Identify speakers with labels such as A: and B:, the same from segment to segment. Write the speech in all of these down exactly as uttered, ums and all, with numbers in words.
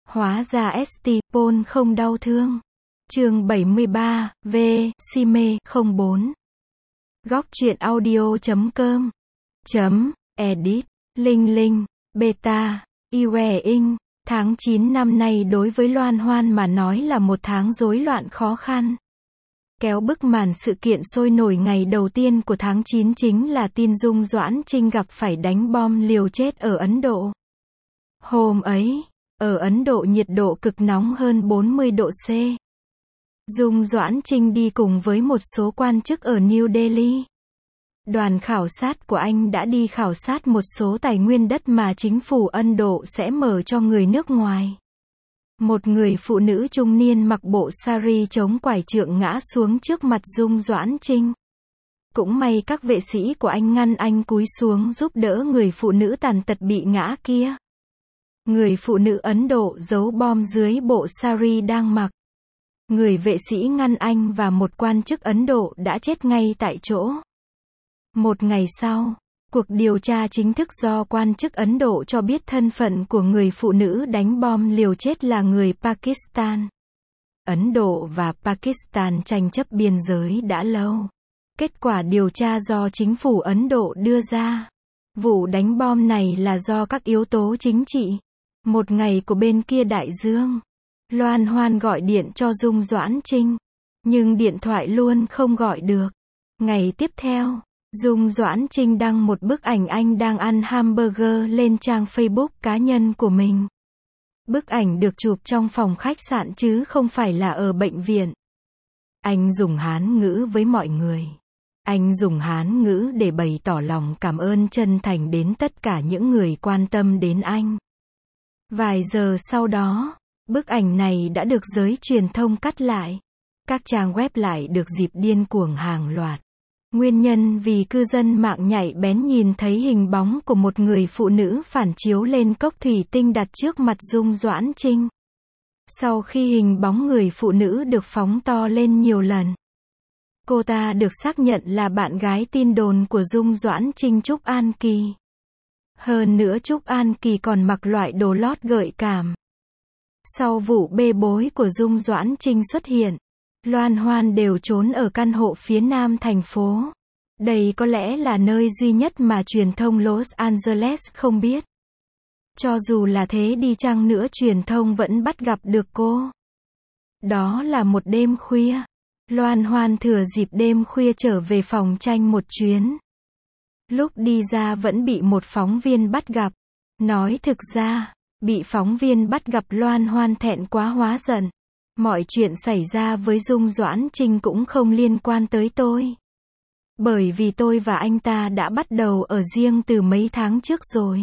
A: Hóa ra ét tê, Paul không đau thương. Chương bảy mươi ba, V, si mê, không bốn. Góc truyện audio chấm com. Chấm, edit, Linh Linh, beta, Iwe Ing. Tháng chín năm nay đối với Loan Hoan mà nói là một tháng rối loạn khó khăn. Kéo bức màn sự kiện sôi nổi ngày đầu tiên của tháng chín chính là tin Dung Doãn Trinh gặp phải đánh bom liều chết ở Ấn Độ. Hôm ấy, ở Ấn Độ nhiệt độ cực nóng hơn bốn mươi độ C. Dung Doãn Trinh đi cùng với một số quan chức ở New Delhi. Đoàn khảo sát của anh đã đi khảo sát một số tài nguyên đất mà chính phủ Ấn Độ sẽ mở cho người nước ngoài. Một người phụ nữ trung niên mặc bộ sari chống quải trượng ngã xuống trước mặt Dung Doãn Trinh. Cũng may các vệ sĩ của anh ngăn anh cúi xuống giúp đỡ người phụ nữ tàn tật bị ngã kia. Người phụ nữ Ấn Độ giấu bom dưới bộ sari đang mặc. Người vệ sĩ ngăn anh và một quan chức Ấn Độ đã chết ngay tại chỗ. Một ngày sau, cuộc điều tra chính thức do quan chức Ấn Độ cho biết thân phận của người phụ nữ đánh bom liều chết là người Pakistan. Ấn Độ và Pakistan tranh chấp biên giới đã lâu. Kết quả điều tra do chính phủ Ấn Độ đưa ra. Vụ đánh bom này là do các yếu tố chính trị. Một ngày của bên kia đại dương, Loan Hoan gọi điện cho Dung Doãn Trinh, nhưng điện thoại luôn không gọi được. Ngày tiếp theo, Dung Doãn Trinh đăng một bức ảnh anh đang ăn hamburger lên trang Facebook cá nhân của mình. Bức ảnh được chụp trong phòng khách sạn chứ không phải là ở bệnh viện. Anh dùng Hán ngữ với mọi người. Anh dùng Hán ngữ để bày tỏ lòng cảm ơn chân thành đến tất cả những người quan tâm đến anh. Vài giờ sau đó, bức ảnh này đã được giới truyền thông cắt lại. Các trang web lại được dịp điên cuồng hàng loạt. Nguyên nhân vì cư dân mạng nhạy bén nhìn thấy hình bóng của một người phụ nữ phản chiếu lên cốc thủy tinh đặt trước mặt Dung Doãn Trinh. Sau khi hình bóng người phụ nữ được phóng to lên nhiều lần, cô ta được xác nhận là bạn gái tin đồn của Dung Doãn Trinh, Trúc An Kỳ. Hơn nữa Trúc An Kỳ còn mặc loại đồ lót gợi cảm. Sau vụ bê bối của Dung Doãn Trinh xuất hiện, Loan Hoan đều trốn ở căn hộ phía nam thành phố. Đây có lẽ là nơi duy nhất mà truyền thông Los Angeles không biết. Cho dù là thế đi chăng nữa truyền thông vẫn bắt gặp được cô. Đó là một đêm khuya. Loan Hoan thừa dịp đêm khuya trở về phòng tranh một chuyến. Lúc đi ra vẫn bị một phóng viên bắt gặp. Nói thực ra, bị phóng viên bắt gặp Loan Hoan thẹn quá hóa giận. Mọi chuyện xảy ra với Dung Doãn Trinh cũng không liên quan tới tôi. Bởi vì tôi và anh ta đã bắt đầu ở riêng từ mấy tháng trước rồi.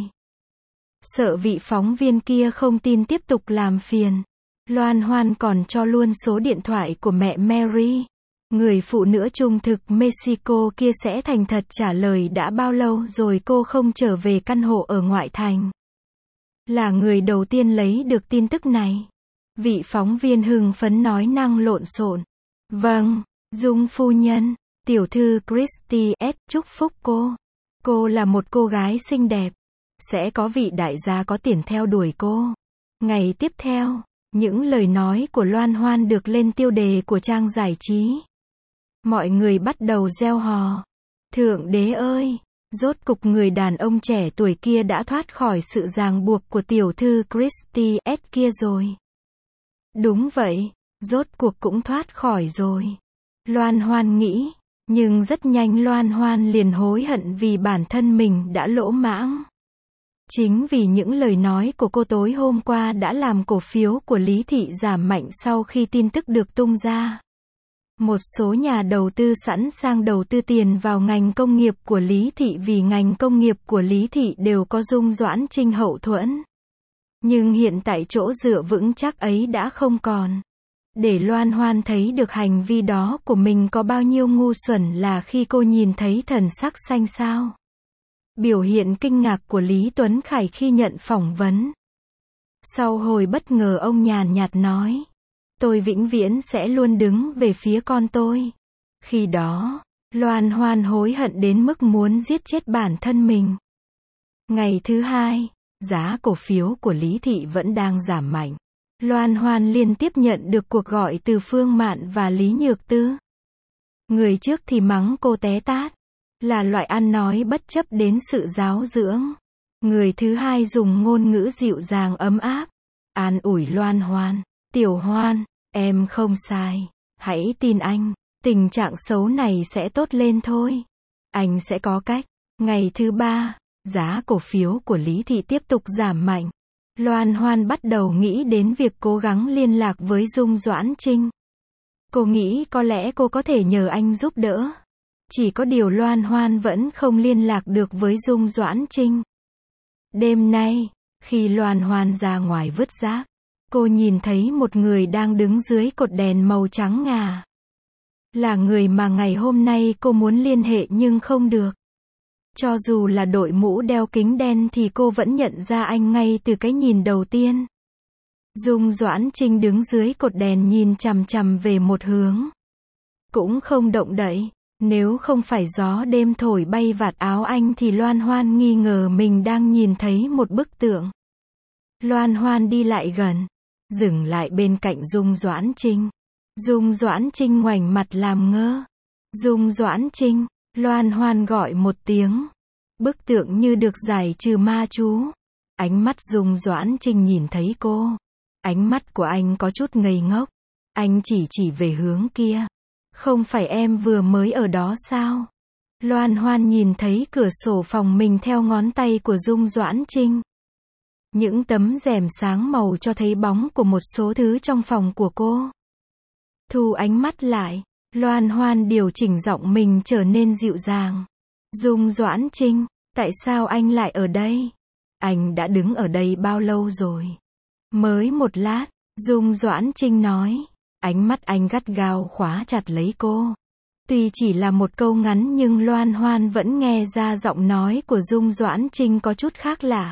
A: Sợ vị phóng viên kia không tin tiếp tục làm phiền. Loan Hoan còn cho luôn số điện thoại của mẹ Mary. Người phụ nữ trung thực Mexico kia sẽ thành thật trả lời đã bao lâu rồi cô không trở về căn hộ ở ngoại thành. Là người đầu tiên lấy được tin tức này. Vị phóng viên hưng phấn nói năng lộn xộn. Vâng, Dung phu nhân, tiểu thư Christy S. chúc phúc cô. Cô là một cô gái xinh đẹp. Sẽ có vị đại gia có tiền theo đuổi cô. Ngày tiếp theo, những lời nói của Loan Hoan được lên tiêu đề của trang giải trí. Mọi người bắt đầu reo hò. Thượng đế ơi! Rốt cục người đàn ông trẻ tuổi kia đã thoát khỏi sự ràng buộc của tiểu thư Christy S. kia rồi. Đúng vậy, rốt cuộc cũng thoát khỏi rồi. Loan Hoan nghĩ, nhưng rất nhanh Loan Hoan liền hối hận vì bản thân mình đã lỗ mãng. Chính vì những lời nói của cô tối hôm qua đã làm cổ phiếu của Lý Thị giảm mạnh sau khi tin tức được tung ra. Một số nhà đầu tư sẵn sàng đầu tư tiền vào ngành công nghiệp của Lý Thị vì ngành công nghiệp của Lý Thị đều có Dung Doãn Trinh hậu thuẫn. Nhưng hiện tại chỗ dựa vững chắc ấy đã không còn. Để Loan Hoan thấy được hành vi đó của mình có bao nhiêu ngu xuẩn là khi cô nhìn thấy thần sắc xanh xao. Biểu hiện kinh ngạc của Lý Tuấn Khải khi nhận phỏng vấn. Sau hồi bất ngờ ông nhàn nhạt nói. Tôi vĩnh viễn sẽ luôn đứng về phía con tôi. Khi đó, Loan Hoan hối hận đến mức muốn giết chết bản thân mình. Ngày thứ hai, giá cổ phiếu của Lý Thị vẫn đang giảm mạnh. Loan Hoan liên tiếp nhận được cuộc gọi từ Phương Mạn và Lý Nhược Tư. Người trước thì mắng cô té tát, là loại ăn nói bất chấp đến sự giáo dưỡng. Người thứ hai dùng ngôn ngữ dịu dàng ấm áp, an ủi Loan Hoan, "Tiểu Hoan, em không sai, hãy tin anh, tình trạng xấu này sẽ tốt lên thôi. Anh sẽ có cách." Ngày thứ ba, giá cổ phiếu của Lý Thị tiếp tục giảm mạnh. Loan Hoan bắt đầu nghĩ đến việc cố gắng liên lạc với Dung Doãn Trinh. Cô nghĩ có lẽ cô có thể nhờ anh giúp đỡ. Chỉ có điều Loan Hoan vẫn không liên lạc được với Dung Doãn Trinh. Đêm nay, khi Loan Hoan ra ngoài vứt rác, cô nhìn thấy một người đang đứng dưới cột đèn màu trắng ngà. Là người mà ngày hôm nay cô muốn liên hệ nhưng không được. Cho dù là đội mũ đeo kính đen thì cô vẫn nhận ra anh ngay từ cái nhìn đầu tiên. Dung Doãn Trinh đứng dưới cột đèn nhìn chằm chằm về một hướng. Cũng không động đậy. Nếu không phải gió đêm thổi bay vạt áo anh thì Loan Hoan nghi ngờ mình đang nhìn thấy một bức tượng. Loan Hoan đi lại gần, dừng lại bên cạnh Dung Doãn Trinh. Dung Doãn Trinh ngoảnh mặt làm ngơ. "Dung Doãn Trinh." Loan Hoan gọi một tiếng. Bức tượng như được giải trừ ma chú. Ánh mắt Dung Doãn Trinh nhìn thấy cô. Ánh mắt của anh có chút ngây ngốc. Anh chỉ chỉ về hướng kia. "Không phải em vừa mới ở đó sao?" Loan Hoan nhìn thấy cửa sổ phòng mình theo ngón tay của Dung Doãn Trinh. Những tấm rèm sáng màu cho thấy bóng của một số thứ trong phòng của cô. Thu ánh mắt lại, Loan Hoan điều chỉnh giọng mình trở nên dịu dàng. "Dung Doãn Trinh, tại sao anh lại ở đây? Anh đã đứng ở đây bao lâu rồi?" "Mới một lát," Dung Doãn Trinh nói. Ánh mắt anh gắt gao khóa chặt lấy cô. Tuy chỉ là một câu ngắn nhưng Loan Hoan vẫn nghe ra giọng nói của Dung Doãn Trinh có chút khác lạ.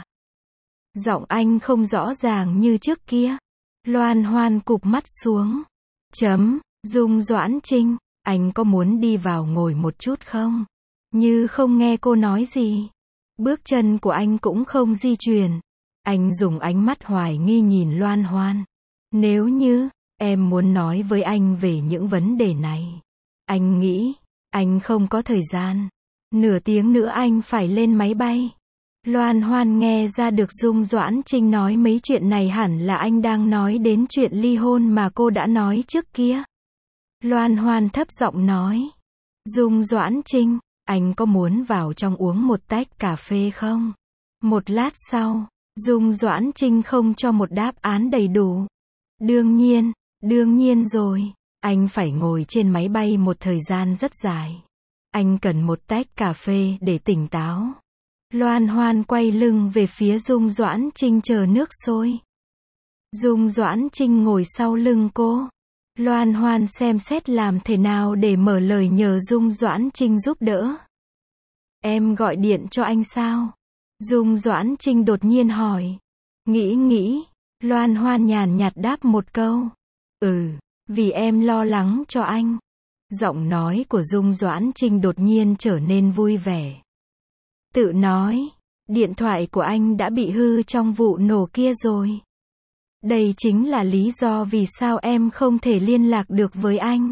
A: Giọng anh không rõ ràng như trước kia. Loan Hoan cụp mắt xuống. Chấm, Dung Doãn Trinh, anh có muốn đi vào ngồi một chút không? Như không nghe cô nói gì. Bước chân của anh cũng không di chuyển. Anh dùng ánh mắt hoài nghi nhìn Loan Hoan. Nếu như em muốn nói với anh về những vấn đề này. Anh nghĩ, anh không có thời gian. Nửa tiếng nữa anh phải lên máy bay. Loan Hoan nghe ra được Dung Doãn Trinh nói mấy chuyện này hẳn là anh đang nói đến chuyện ly hôn mà cô đã nói trước kia. Loan Hoan thấp giọng nói. Dung Doãn Trinh, anh có muốn vào trong uống một tách cà phê không? Một lát sau, Dung Doãn Trinh không cho một đáp án đầy đủ. Đương nhiên, đương nhiên rồi. Anh phải ngồi trên máy bay một thời gian rất dài. Anh cần một tách cà phê để tỉnh táo. Loan Hoan quay lưng về phía Dung Doãn Trinh chờ nước sôi. Dung Doãn Trinh ngồi sau lưng cô. Loan Hoan xem xét làm thế nào để mở lời nhờ Dung Doãn Trinh giúp đỡ. Em gọi điện cho anh sao? Dung Doãn Trinh đột nhiên hỏi. Nghĩ nghĩ, Loan Hoan nhàn nhạt đáp một câu. Ừ, vì em lo lắng cho anh. Giọng nói của Dung Doãn Trinh đột nhiên trở nên vui vẻ. Tự nói, điện thoại của anh đã bị hư trong vụ nổ kia rồi. Đây chính là lý do vì sao em không thể liên lạc được với anh.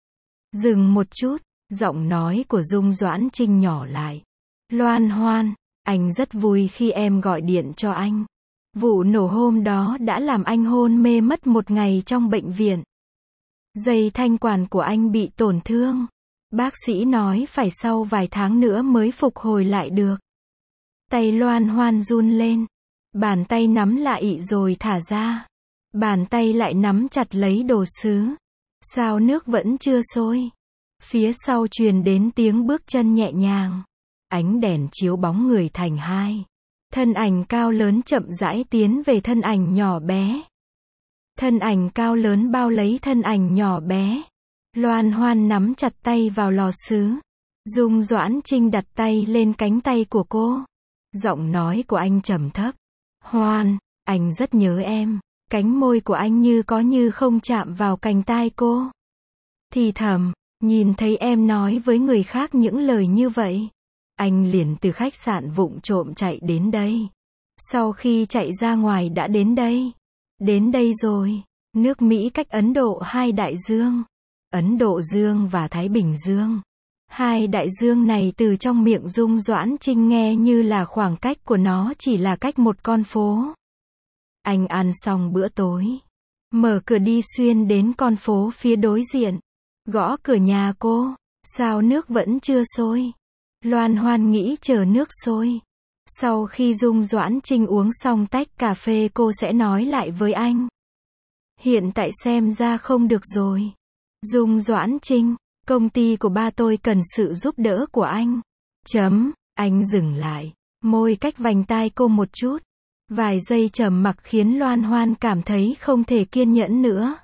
A: Dừng một chút, giọng nói của Dung Doãn Trinh nhỏ lại. Loan Hoan, anh rất vui khi em gọi điện cho anh. Vụ nổ hôm đó đã làm anh hôn mê mất một ngày trong bệnh viện. Dây thanh quản của anh bị tổn thương. Bác sĩ nói phải sau vài tháng nữa mới phục hồi lại được. Tay Loan Hoan run lên. Bàn tay nắm lại rồi thả ra. Bàn tay lại nắm chặt lấy đồ sứ. Sao nước vẫn chưa sôi? Phía sau truyền đến tiếng bước chân nhẹ nhàng. Ánh đèn chiếu bóng người thành hai. Thân ảnh cao lớn chậm rãi tiến về thân ảnh nhỏ bé. Thân ảnh cao lớn bao lấy thân ảnh nhỏ bé. Loan Hoan nắm chặt tay vào lò sứ. Dung Doãn Trinh đặt tay lên cánh tay của cô. Giọng nói của anh trầm thấp. Hoan, anh rất nhớ em. Cánh môi của anh như có như không chạm vào cành tai cô. Thì thầm, nhìn thấy em nói với người khác những lời như vậy. Anh liền từ khách sạn vụng trộm chạy đến đây. Sau khi chạy ra ngoài đã đến đây. Đến đây rồi. Nước Mỹ cách Ấn Độ hai đại dương. Ấn Độ Dương và Thái Bình Dương. Hai đại dương này từ trong miệng Dung Doãn Trinh nghe như là khoảng cách của nó chỉ là cách một con phố. Anh ăn xong bữa tối. Mở cửa đi xuyên đến con phố phía đối diện. Gõ cửa nhà cô. Sao nước vẫn chưa sôi? Loan Hoan nghĩ chờ nước sôi. Sau khi Dung Doãn Trinh uống xong tách cà phê cô sẽ nói lại với anh. Hiện tại xem ra không được rồi. Dung Doãn Trinh, công ty của ba tôi cần sự giúp đỡ của anh. Chấm, anh dừng lại. Môi cách vành tai cô một chút. Vài giây trầm mặc khiến Loan Hoan cảm thấy không thể kiên nhẫn nữa.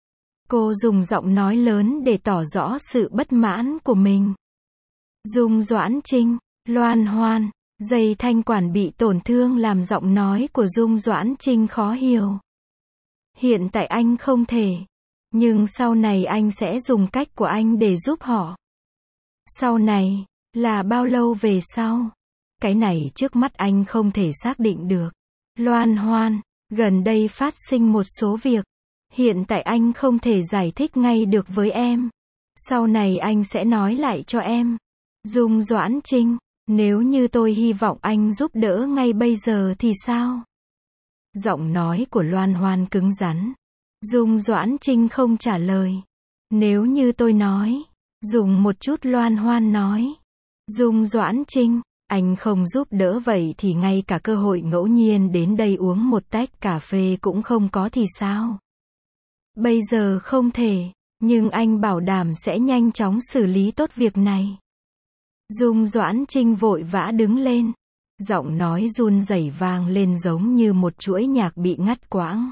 A: Cô dùng giọng nói lớn để tỏ rõ sự bất mãn của mình. Dung Doãn Trinh, Loan Hoan, dây thanh quản bị tổn thương làm giọng nói của Dung Doãn Trinh khó hiểu. Hiện tại anh không thể. Nhưng sau này anh sẽ dùng cách của anh để giúp họ. Sau này, là bao lâu về sau? Cái này trước mắt anh không thể xác định được. Loan Hoan, gần đây phát sinh một số việc. Hiện tại anh không thể giải thích ngay được với em. Sau này anh sẽ nói lại cho em. Dung Doãn Trinh, nếu như tôi hy vọng anh giúp đỡ ngay bây giờ thì sao? Giọng nói của Loan Hoan cứng rắn. Dung Doãn Trinh không trả lời. Nếu như tôi nói. Dùng một chút Loan Hoan nói. Dung Doãn Trinh, anh không giúp đỡ vậy thì ngay cả cơ hội ngẫu nhiên đến đây uống một tách cà phê cũng không có thì sao? Bây giờ không thể, nhưng anh bảo đảm sẽ nhanh chóng xử lý tốt việc này. Dung Doãn Trinh vội vã đứng lên. Giọng nói run rẩy vang lên giống như một chuỗi nhạc bị ngắt quãng.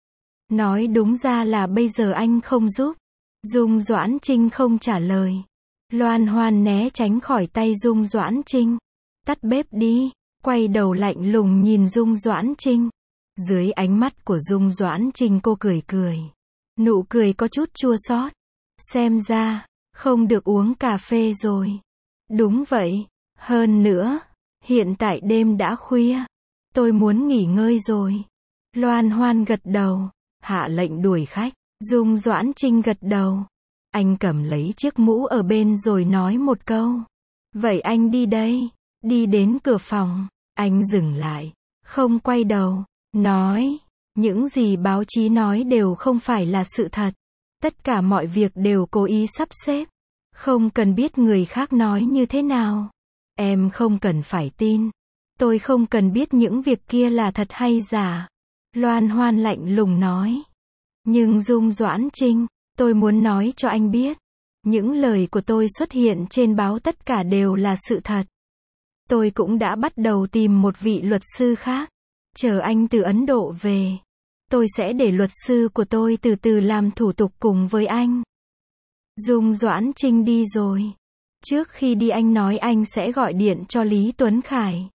A: Nói đúng ra là bây giờ anh không giúp. Dung Doãn Trinh không trả lời. Loan Hoan né tránh khỏi tay Dung Doãn Trinh. Tắt bếp đi. Quay đầu lạnh lùng nhìn Dung Doãn Trinh. Dưới ánh mắt của Dung Doãn Trinh cô cười cười. Nụ cười có chút chua xót. Xem ra, không được uống cà phê rồi. Đúng vậy. Hơn nữa, hiện tại đêm đã khuya. Tôi muốn nghỉ ngơi rồi. Loan Hoan gật đầu. Hạ lệnh đuổi khách. Dung Doãn Trinh gật đầu. Anh cầm lấy chiếc mũ ở bên rồi nói một câu. Vậy anh đi đây. Đi đến cửa phòng. Anh dừng lại. Không quay đầu. Nói. Những gì báo chí nói đều không phải là sự thật. Tất cả mọi việc đều cố ý sắp xếp. Không cần biết người khác nói như thế nào. Em không cần phải tin. Tôi không cần biết những việc kia là thật hay giả. Loan Hoan lạnh lùng nói. Nhưng Dung Doãn Trinh, tôi muốn nói cho anh biết. Những lời của tôi xuất hiện trên báo tất cả đều là sự thật. Tôi cũng đã bắt đầu tìm một vị luật sư khác. Chờ anh từ Ấn Độ về. Tôi sẽ để luật sư của tôi từ từ làm thủ tục cùng với anh. Dung Doãn Trinh đi rồi. Trước khi đi anh nói anh sẽ gọi điện cho Lý Tuấn Khải.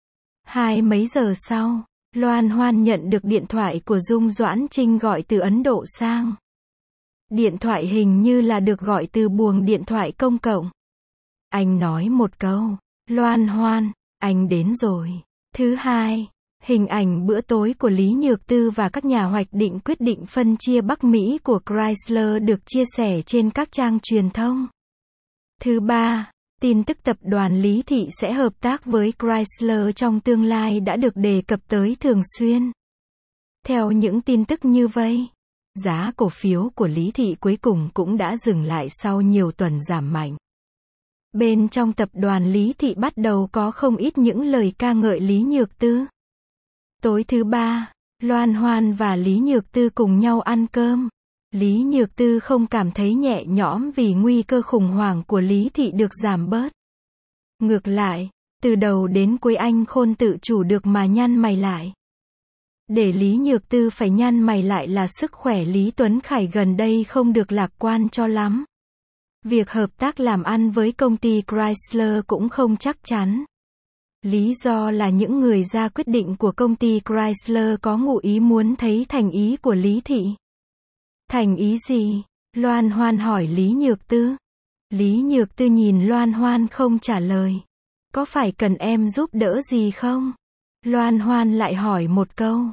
A: Hai mấy giờ sau, Loan Hoan nhận được điện thoại của Dung Doãn Trinh gọi từ Ấn Độ sang. Điện thoại hình như là được gọi từ buồng điện thoại công cộng. Anh nói một câu. Loan Hoan, anh đến rồi. Thứ hai, hình ảnh bữa tối của Lý Nhược Tư và các nhà hoạch định quyết định phân chia Bắc Mỹ của Chrysler được chia sẻ trên các trang truyền thông. Thứ ba, tin tức tập đoàn Lý Thị sẽ hợp tác với Chrysler trong tương lai đã được đề cập tới thường xuyên. Theo những tin tức như vậy, giá cổ phiếu của Lý Thị cuối cùng cũng đã dừng lại sau nhiều tuần giảm mạnh. Bên trong tập đoàn Lý Thị bắt đầu có không ít những lời ca ngợi Lý Nhược Tư. Tối thứ ba, Loan Hoan và Lý Nhược Tư cùng nhau ăn cơm. Lý Nhược Tư không cảm thấy nhẹ nhõm vì nguy cơ khủng hoảng của Lý Thị được giảm bớt. Ngược lại, từ đầu đến cuối anh Khôn tự chủ được mà nhăn mày lại. Để Lý Nhược Tư phải nhăn mày lại là sức khỏe Lý Tuấn Khải gần đây không được lạc quan cho lắm. Việc hợp tác làm ăn với công ty Chrysler cũng không chắc chắn. Lý do là những người ra quyết định của công ty Chrysler có ngụ ý muốn thấy thành ý của Lý Thị. Thành ý gì? Loan Hoan hỏi Lý Nhược Tư. Lý Nhược Tư nhìn Loan Hoan không trả lời. Có phải cần em giúp đỡ gì không? Loan Hoan lại hỏi một câu.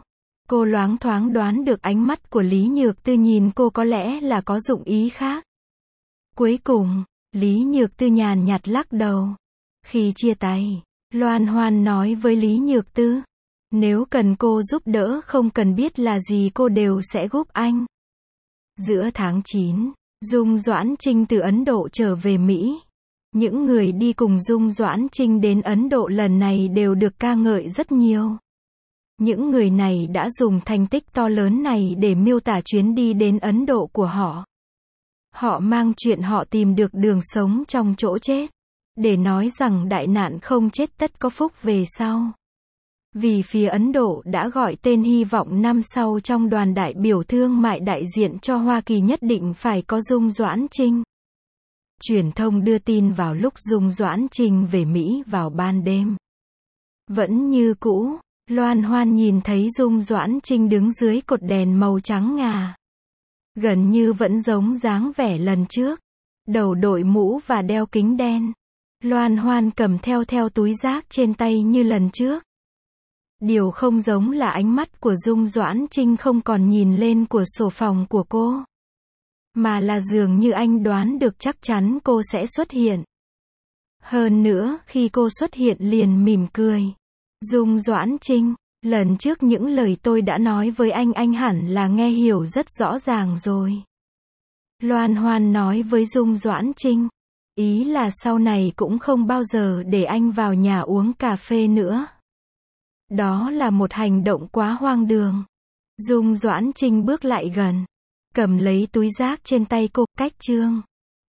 A: Cô loáng thoáng đoán được ánh mắt của Lý Nhược Tư nhìn cô có lẽ là có dụng ý khác. Cuối cùng, Lý Nhược Tư nhàn nhạt lắc đầu. Khi chia tay, Loan Hoan nói với Lý Nhược Tư, nếu cần cô giúp đỡ không cần biết là gì cô đều sẽ giúp anh. Giữa tháng chín, Dung Doãn Trinh từ Ấn Độ trở về Mỹ. Những người đi cùng Dung Doãn Trinh đến Ấn Độ lần này đều được ca ngợi rất nhiều. Những người này đã dùng thành tích to lớn này để miêu tả chuyến đi đến Ấn Độ của họ. Họ mang chuyện họ tìm được đường sống trong chỗ chết, để nói rằng đại nạn không chết tất có phúc về sau. Vì phía Ấn Độ đã gọi tên hy vọng năm sau trong đoàn đại biểu thương mại đại diện cho Hoa Kỳ nhất định phải có Dung Doãn Trinh. Truyền thông đưa tin vào lúc Dung Doãn Trinh về Mỹ vào ban đêm. Vẫn như cũ, Loan Hoan nhìn thấy Dung Doãn Trinh đứng dưới cột đèn màu trắng ngà. Gần như vẫn giống dáng vẻ lần trước. Đầu đội mũ và đeo kính đen. Loan Hoan cầm theo theo túi rác trên tay như lần trước. Điều không giống là ánh mắt của Dung Doãn Trinh không còn nhìn lên cửa sổ phòng của cô. Mà là dường như anh đoán được chắc chắn cô sẽ xuất hiện. Hơn nữa, khi cô xuất hiện liền mỉm cười. Dung Doãn Trinh, lần trước những lời tôi đã nói với anh anh hẳn là nghe hiểu rất rõ ràng rồi. Loan Hoan nói với Dung Doãn Trinh. Ý là sau này cũng không bao giờ để anh vào nhà uống cà phê nữa. Đó là một hành động quá hoang đường. Dung Doãn Trinh bước lại gần, cầm lấy túi rác trên tay cô, cách chương.